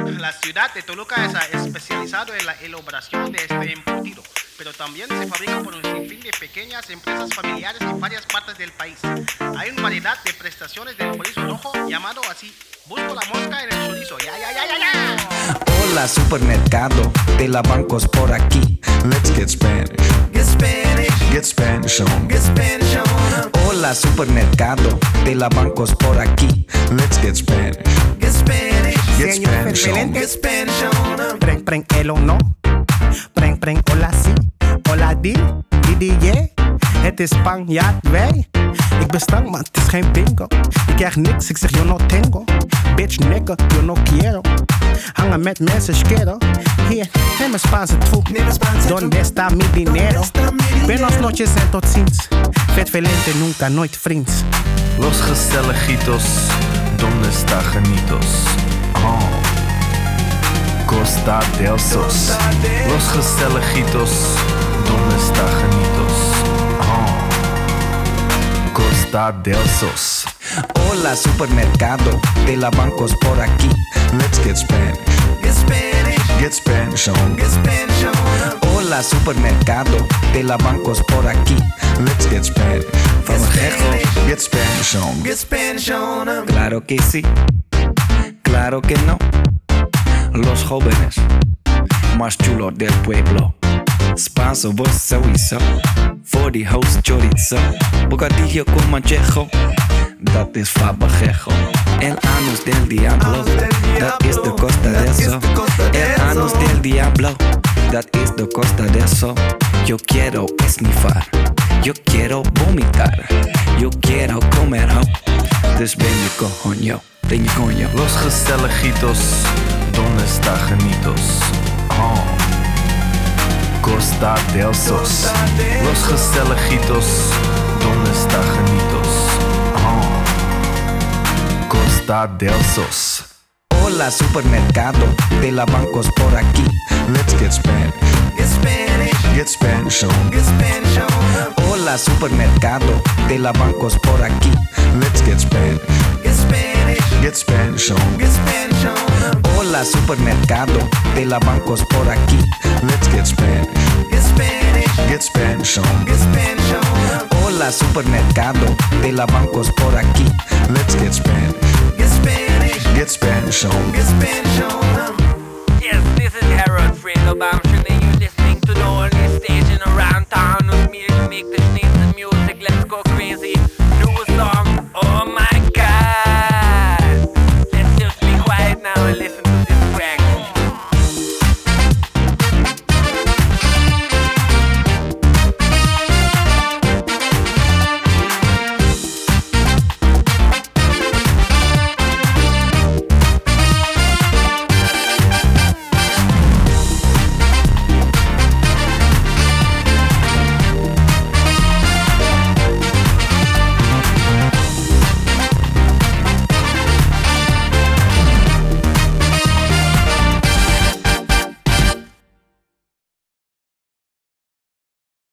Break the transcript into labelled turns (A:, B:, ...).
A: La ciudad de Toluca es especializado en la elaboración de este embutido, pero también se fabrica por un sinfín de pequeñas empresas familiares en varias partes del país. Hay una variedad de prestaciones del chorizo rojo llamado así. Busco la mosca en el chorizo. ¡Ya, ya, ya, ya, ya!
B: Hola, supermercado de la bancos por aquí.
C: Let's get Spanish.
D: Get Spanish.
C: Get Spanish on.
D: Get Spanish on.
B: Hola, supermercado de la bancos por aquí.
C: Let's get Spanish.
D: Get Spanish.
C: Get Spanish on.
D: Get Spanish on.
E: Preng, preng, el o no. Preng, preng, hola si. Hola di, di, yeah. Het is Spanjaard, wij. Ik ben stank, maar het is geen bingo. Ik krijg niks, ik zeg yo no tengo. Bitch, nigga, yo no quiero. Hangen met mensen, schero. Hier, neem een Spaanse troep. Donde está mi dinero? Buenos noches en tot ziens. Vet velente, nunca, nooit vriends.
F: Los gezelligitos, donde está Janitos? Oh, Costa del Sos. Los gezelligitos, donde está Janitos? Oh, Costa del Sos.
B: Hola, supermercado de la bancos por aquí.
C: Let's get Spanish.
D: Get Spanish.
C: Get Spanish on.
D: Get Spanish on.
B: Hola, supermercado de la bancos por aquí.
C: Let's get Spanish.
B: Famosejo.
C: Get Spanish on.
D: Get Spanish on.
B: Claro que sí, claro que no. Los jóvenes más chulos del pueblo. Spanso, vos sowieso. 40 house chorizo. Bocadillo con manchejo. Dat is fabajejo. El anus del diablo. Dat is de costa de eso. El anus del diablo. Dat is de costa de eso. Yo quiero esnifar. Yo quiero vomitar. Yo quiero comer ho. Dus ben je coño. Ben je coño.
F: Los gezelligitos, donde está Janitos? Oh, Costa del Sos. Los gezelligitos, donde está Janitos? Oh, Costa del Sos.
B: Hola, supermercado de la bancos por aquí.
C: Let's get Spanish.
D: Get Spanish.
C: Get Spanish on.
D: Get Spanish on.
B: Hola, supermercado de la bancos por aquí.
C: Let's get Spanish.
D: Get Spanish.
C: Get Spanish on.
D: Get Spanish on.
B: Hola, supermercado de la bancos por aquí.
C: Let's get Spanish.
D: Get Spanish.
C: Get Spanish on.
D: Get Spanish on.
B: Hola, supermercado de la bancos por aquí.
C: Let's get Spanish.
D: Get Spanish.
C: Get Spanish on.
D: Get Spanish on.
G: Yes, this is Harold Friedelbaum.